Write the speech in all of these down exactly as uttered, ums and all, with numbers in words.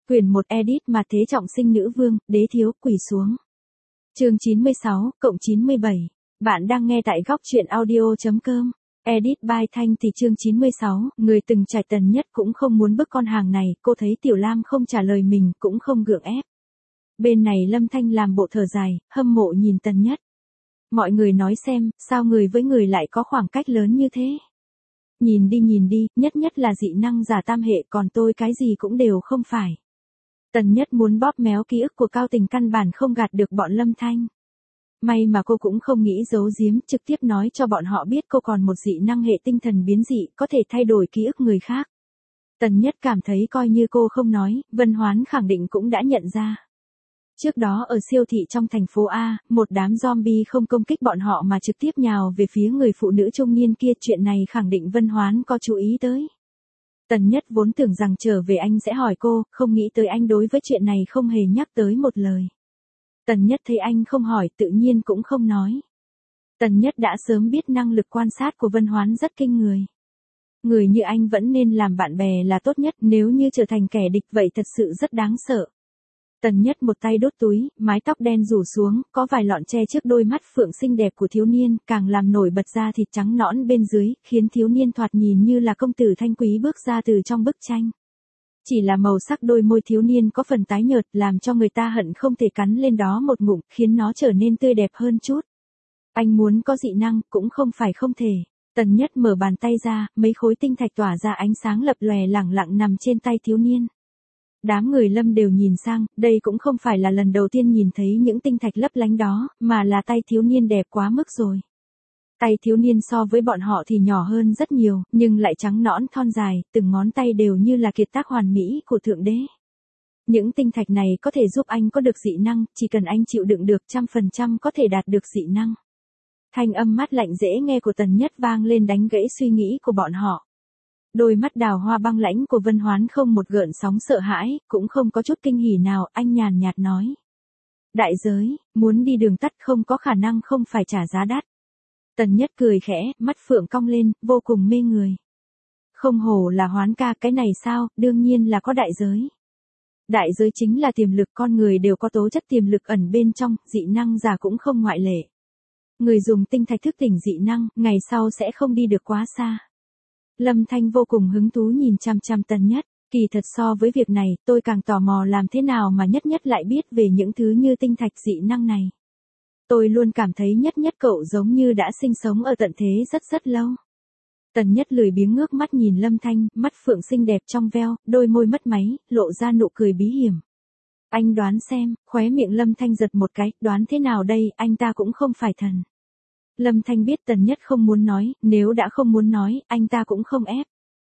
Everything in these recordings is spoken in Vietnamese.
Quyển một edit mà thế trọng sinh nữ vương, đế thiếu, quỳ xuống. Chương chín mươi sáu, cộng chín mươi bảy. Bạn đang nghe tại góc truyện audio chấm com. Edit by Thanh thì chương chín mươi sáu, người từng trải Tần Nhất cũng không muốn bức con hàng này, cô thấy Tiểu Lam không trả lời mình, cũng không gượng ép. Bên này Lâm Thanh làm bộ thở dài, hâm mộ nhìn Tần Nhất. Mọi người nói xem, sao người với người lại có khoảng cách lớn như thế? Nhìn đi nhìn đi, nhất nhất là dị năng giả tam hệ, còn tôi cái gì cũng đều không phải. Tần Nhất muốn bóp méo ký ức của Cao Tình, căn bản không gạt được bọn Lâm Thanh. May mà cô cũng không nghĩ giấu giếm, trực tiếp nói cho bọn họ biết cô còn một dị năng hệ tinh thần biến dị, có thể thay đổi ký ức người khác. Tần Nhất cảm thấy coi như cô không nói, Vân Hoán khẳng định cũng đã nhận ra. Trước đó ở siêu thị trong thành phố A, một đám zombie không công kích bọn họ mà trực tiếp nhào về phía người phụ nữ trung niên kia, chuyện này khẳng định Vân Hoán có chú ý tới. Tần Nhất vốn tưởng rằng trở về anh sẽ hỏi cô, không nghĩ tới anh đối với chuyện này không hề nhắc tới một lời. Tần Nhất thấy anh không hỏi, tự nhiên cũng không nói. Tần Nhất đã sớm biết năng lực quan sát của Vân Hoán rất kinh người. Người như anh vẫn nên làm bạn bè là tốt nhất, nếu như trở thành kẻ địch vậy thật sự rất đáng sợ. Tần Nhất một tay đốt túi, mái tóc đen rủ xuống, có vài lọn che trước đôi mắt phượng xinh đẹp của thiếu niên, càng làm nổi bật da thịt trắng nõn bên dưới, khiến thiếu niên thoạt nhìn như là công tử thanh quý bước ra từ trong bức tranh. Chỉ là màu sắc đôi môi thiếu niên có phần tái nhợt, làm cho người ta hận không thể cắn lên đó một ngụm, khiến nó trở nên tươi đẹp hơn chút. Anh muốn có dị năng, cũng không phải không thể. Tần Nhất mở bàn tay ra, mấy khối tinh thạch tỏa ra ánh sáng lập lòe lẳng lặng nằm trên tay thiếu niên. Đám người Lâm đều nhìn sang, đây cũng không phải là lần đầu tiên nhìn thấy những tinh thạch lấp lánh đó, mà là tay thiếu niên đẹp quá mức rồi. Tay thiếu niên so với bọn họ thì nhỏ hơn rất nhiều, nhưng lại trắng nõn thon dài, từng ngón tay đều như là kiệt tác hoàn mỹ của Thượng Đế. Những tinh thạch này có thể giúp anh có được dị năng, chỉ cần anh chịu đựng được trăm phần trăm có thể đạt được dị năng. Thanh âm mát lạnh dễ nghe của Tần Nhất vang lên đánh gãy suy nghĩ của bọn họ. Đôi mắt đào hoa băng lãnh của Vân Hoán không một gợn sóng sợ hãi, cũng không có chút kinh hỉ nào, anh nhàn nhạt nói. Đại giới, muốn đi đường tắt không có khả năng không phải trả giá đắt. Tần Nhất cười khẽ, mắt phượng cong lên, vô cùng mê người. Không hổ là Hoán ca, cái này sao, đương nhiên là có đại giới. Đại giới chính là tiềm lực, con người đều có tố chất tiềm lực ẩn bên trong, dị năng giả cũng không ngoại lệ. Người dùng tinh thạch thức tỉnh dị năng, ngày sau sẽ không đi được quá xa. Lâm Thanh vô cùng hứng thú nhìn chăm chăm Tần Nhất, kỳ thật so với việc này, tôi càng tò mò làm thế nào mà Nhất Nhất lại biết về những thứ như tinh thạch dị năng này. Tôi luôn cảm thấy Nhất Nhất cậu giống như đã sinh sống ở tận thế rất rất lâu. Tần Nhất lười biếng ngước mắt nhìn Lâm Thanh, mắt phượng xinh đẹp trong veo, đôi môi mất máy, lộ ra nụ cười bí hiểm. Anh đoán xem, khóe miệng Lâm Thanh giật một cái, đoán thế nào đây, anh ta cũng không phải thần. Lâm Thanh biết Tần Nhất không muốn nói, nếu đã không muốn nói, anh ta cũng không ép.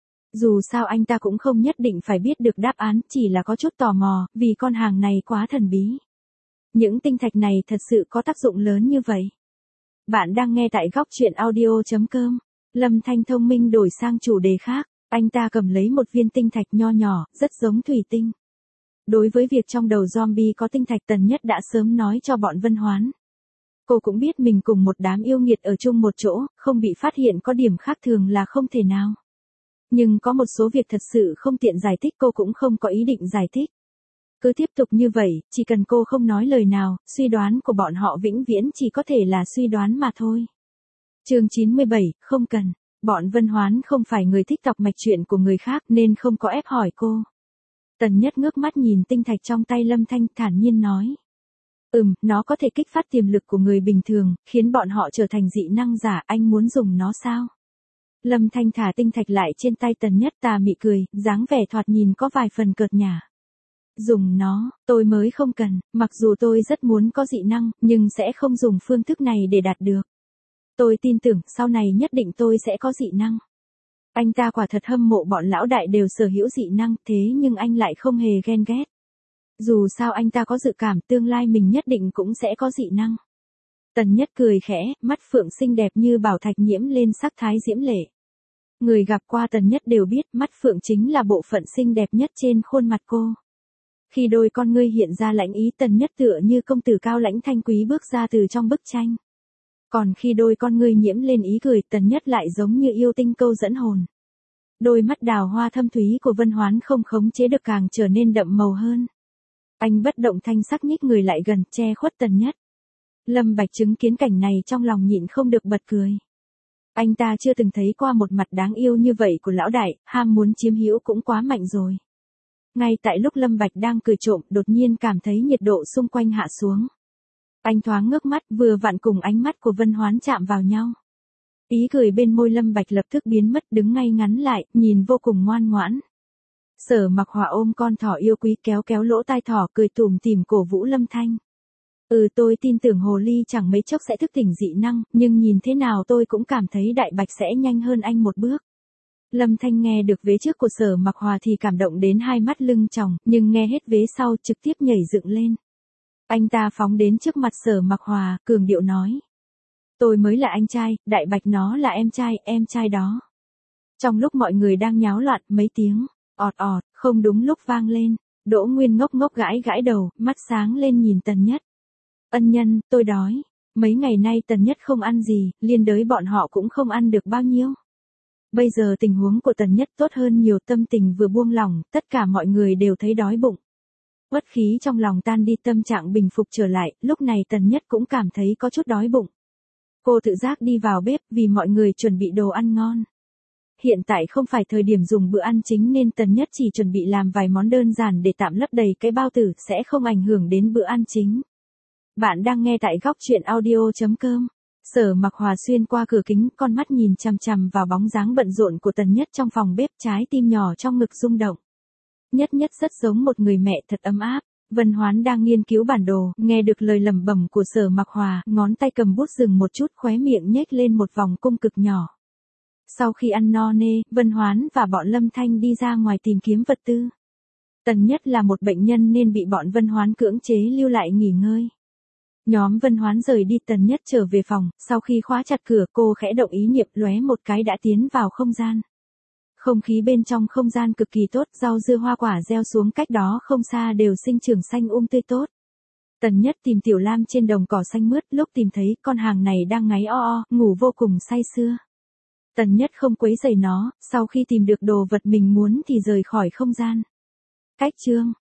Dù sao anh ta cũng không nhất định phải biết được đáp án, chỉ là có chút tò mò, vì con hàng này quá thần bí. Những tinh thạch này thật sự có tác dụng lớn như vậy. Bạn đang nghe tại góc truyện audio chấm com. Lâm Thanh thông minh đổi sang chủ đề khác, anh ta cầm lấy một viên tinh thạch nho nhỏ, rất giống thủy tinh. Đối với việc trong đầu zombie có tinh thạch, Tần Nhất đã sớm nói cho bọn Vân Hoán. Cô cũng biết mình cùng một đám yêu nghiệt ở chung một chỗ, không bị phát hiện có điểm khác thường là không thể nào. Nhưng có một số việc thật sự không tiện giải thích, cô cũng không có ý định giải thích. Cứ tiếp tục như vậy, chỉ cần cô không nói lời nào, suy đoán của bọn họ vĩnh viễn chỉ có thể là suy đoán mà thôi. Chương chín mươi bảy, không cần. Bọn Vân Hoán không phải người thích đọc mạch chuyện của người khác nên không có ép hỏi cô. Tần Nhất ngước mắt nhìn tinh thạch trong tay Lâm Thanh, thản nhiên nói. Ừm, nó có thể kích phát tiềm lực của người bình thường, khiến bọn họ trở thành dị năng giả, anh muốn dùng nó sao? Lâm Thanh thả tinh thạch lại trên tay Tần Nhất, tà mị cười, dáng vẻ thoạt nhìn có vài phần cợt nhả. Dùng nó, tôi mới không cần, mặc dù tôi rất muốn có dị năng, nhưng sẽ không dùng phương thức này để đạt được. Tôi tin tưởng, sau này nhất định tôi sẽ có dị năng. Anh ta quả thật hâm mộ bọn lão đại đều sở hữu dị năng, thế nhưng anh lại không hề ghen ghét. Dù sao anh ta có dự cảm tương lai mình nhất định cũng sẽ có dị năng. Tần Nhất cười khẽ, mắt phượng xinh đẹp như bảo thạch nhiễm lên sắc thái diễm lệ. Người gặp qua Tần Nhất đều biết mắt phượng chính là bộ phận xinh đẹp nhất trên khuôn mặt cô. Khi đôi con ngươi hiện ra lãnh ý, Tần Nhất tựa như công tử cao lãnh thanh quý bước ra từ trong bức tranh. Còn khi đôi con ngươi nhiễm lên ý cười, Tần Nhất lại giống như yêu tinh câu dẫn hồn. Đôi mắt đào hoa thâm thúy của Vân Hoán không khống chế được càng trở nên đậm màu hơn. Anh bất động thanh sắc nhích người lại gần, che khuất Tần Nhất. Lâm Bạch chứng kiến cảnh này trong lòng nhịn không được bật cười. Anh ta chưa từng thấy qua một mặt đáng yêu như vậy của lão đại, ham muốn chiếm hữu cũng quá mạnh rồi. Ngay tại lúc Lâm Bạch đang cười trộm, đột nhiên cảm thấy nhiệt độ xung quanh hạ xuống. Anh thoáng ngước mắt, vừa vặn cùng ánh mắt của Vân Hoán chạm vào nhau. Ý cười bên môi Lâm Bạch lập tức biến mất, đứng ngay ngắn lại, nhìn vô cùng ngoan ngoãn. Sở Mặc Hòa ôm con thỏ yêu quý kéo kéo lỗ tai thỏ, cười tủm tỉm cổ vũ Lâm Thanh. Ừ, tôi tin tưởng hồ ly chẳng mấy chốc sẽ thức tỉnh dị năng, nhưng nhìn thế nào tôi cũng cảm thấy Đại Bạch sẽ nhanh hơn anh một bước. Lâm Thanh nghe được vế trước của Sở Mặc Hòa thì cảm động đến hai mắt lưng tròng, nhưng nghe hết vế sau trực tiếp nhảy dựng lên. Anh ta phóng đến trước mặt Sở Mặc Hòa, cường điệu nói. Tôi mới là anh trai, Đại Bạch nó là em trai, em trai đó. Trong lúc mọi người đang nháo loạn, mấy tiếng ọt ọt không đúng lúc vang lên. Đỗ Nguyên ngốc ngốc gãi gãi đầu, mắt sáng lên nhìn Tần Nhất. Ân nhân, tôi đói. Mấy ngày nay Tần Nhất không ăn gì, liên đới bọn họ cũng không ăn được bao nhiêu. Bây giờ tình huống của Tần Nhất tốt hơn nhiều, tâm tình vừa buông lỏng, tất cả mọi người đều thấy đói bụng. Uất khí trong lòng tan đi, tâm trạng bình phục trở lại, lúc này Tần Nhất cũng cảm thấy có chút đói bụng. Cô tự giác đi vào bếp vì mọi người chuẩn bị đồ ăn ngon. Hiện tại không phải thời điểm dùng bữa ăn chính nên Tần Nhất chỉ chuẩn bị làm vài món đơn giản để tạm lấp đầy cái bao tử, sẽ không ảnh hưởng đến bữa ăn chính. Bạn đang nghe tại góc truyện audio chấm com. Sở Mặc Hòa xuyên qua cửa kính, con mắt nhìn chằm chằm vào bóng dáng bận rộn của Tần Nhất trong phòng bếp, trái tim nhỏ trong ngực rung động. Nhất Nhất rất giống một người mẹ thật ấm áp. Vân Hoán đang nghiên cứu bản đồ, nghe được lời lẩm bẩm của Sở Mặc Hòa, ngón tay cầm bút dừng một chút, khóe miệng nhếch lên một vòng cung cực nhỏ. Sau khi ăn no nê, Vân Hoán và bọn Lâm Thanh đi ra ngoài tìm kiếm vật tư. Tần Nhất là một bệnh nhân nên bị bọn Vân Hoán cưỡng chế lưu lại nghỉ ngơi. Nhóm Vân Hoán rời đi, Tần Nhất trở về phòng, sau khi khóa chặt cửa cô khẽ động ý niệm, lóe một cái đã tiến vào không gian. Không khí bên trong không gian cực kỳ tốt, rau dưa hoa quả gieo xuống cách đó không xa đều sinh trưởng xanh um tươi tốt. Tần Nhất tìm Tiểu Lam trên đồng cỏ xanh mướt, lúc tìm thấy con hàng này đang ngáy o o, ngủ vô cùng say sưa. Tần Nhất không quấy rầy nó, sau khi tìm được đồ vật mình muốn thì rời khỏi không gian. Cách chương